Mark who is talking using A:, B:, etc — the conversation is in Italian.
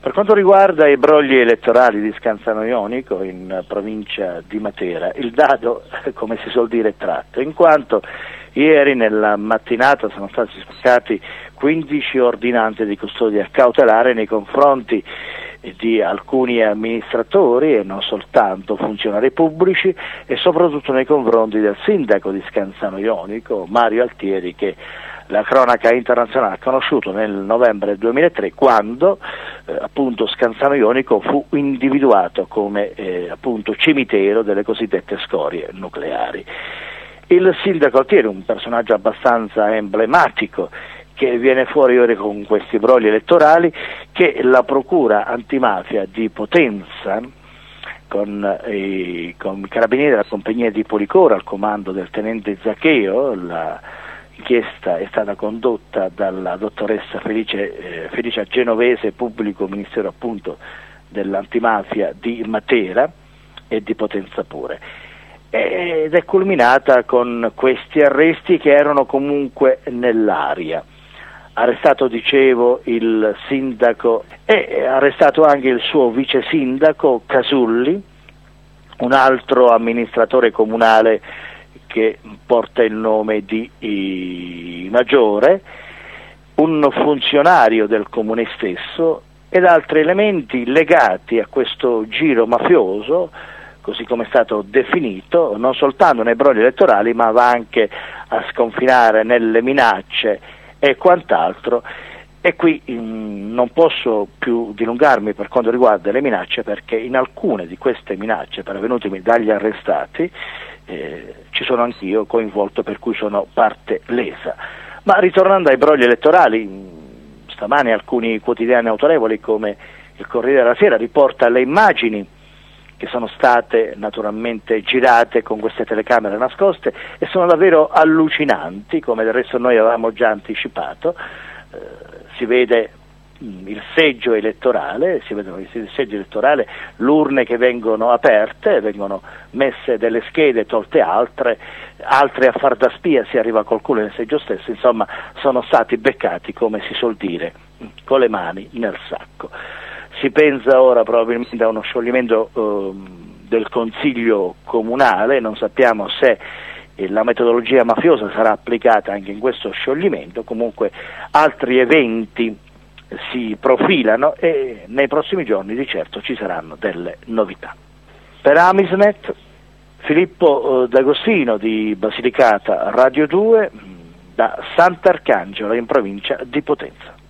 A: Per quanto riguarda i brogli elettorali di Scanzano Jonico in provincia di Matera, il dado, come si suol dire, è tratto, in quanto ieri nella mattinata sono stati spaccati 15 ordinanze di custodia cautelare nei confronti di alcuni amministratori e non soltanto funzionari pubblici e soprattutto nei confronti del sindaco di Scanzano Jonico, Mario Altieri, che la cronaca internazionale ha conosciuto nel novembre 2003 quando appunto Scanzano Jonico fu individuato come appunto cimitero delle cosiddette scorie nucleari. Il sindaco Altieri, un personaggio abbastanza emblematico che viene fuori ora con questi brogli elettorali, che la procura antimafia di Potenza con i carabinieri della compagnia di Policoro al comando del tenente Zaccheo, l'inchiesta è stata condotta dalla dottoressa Felicia Genovese, pubblico ministero appunto dell'antimafia di Matera e di Potenza pure, ed è culminata con questi arresti che erano comunque nell'aria. Arrestato, dicevo, il sindaco e arrestato anche il suo vice sindaco Casulli, un altro amministratore comunale che porta il nome di Maggiore, un funzionario del comune stesso ed altri elementi legati a questo giro mafioso, così come è stato definito, non soltanto nei brogli elettorali ma va anche a sconfinare nelle minacce e quant'altro. E qui non posso più dilungarmi per quanto riguarda le minacce, perché in alcune di queste minacce pervenutemi dagli arrestati ci sono anch'io coinvolto, per cui sono parte lesa. Ma ritornando ai brogli elettorali, stamane alcuni quotidiani autorevoli come il Corriere della Sera riporta le immagini che sono state naturalmente girate con queste telecamere nascoste e sono davvero allucinanti, come del resto noi avevamo già anticipato. Si vede il seggio elettorale, l'urne che vengono aperte, vengono messe delle schede, tolte altre a far da spia, si arriva col culo nel seggio stesso, insomma sono stati beccati, come si suol dire, con le mani nel sacco. Si pensa ora probabilmente a uno scioglimento del Consiglio Comunale, non sappiamo se la metodologia mafiosa sarà applicata anche in questo scioglimento, comunque altri eventi si profilano e nei prossimi giorni di certo ci saranno delle novità. Per Amisnet, Filippo D'Agostino di Basilicata Radio 2 da Sant'Arcangelo in provincia di Potenza.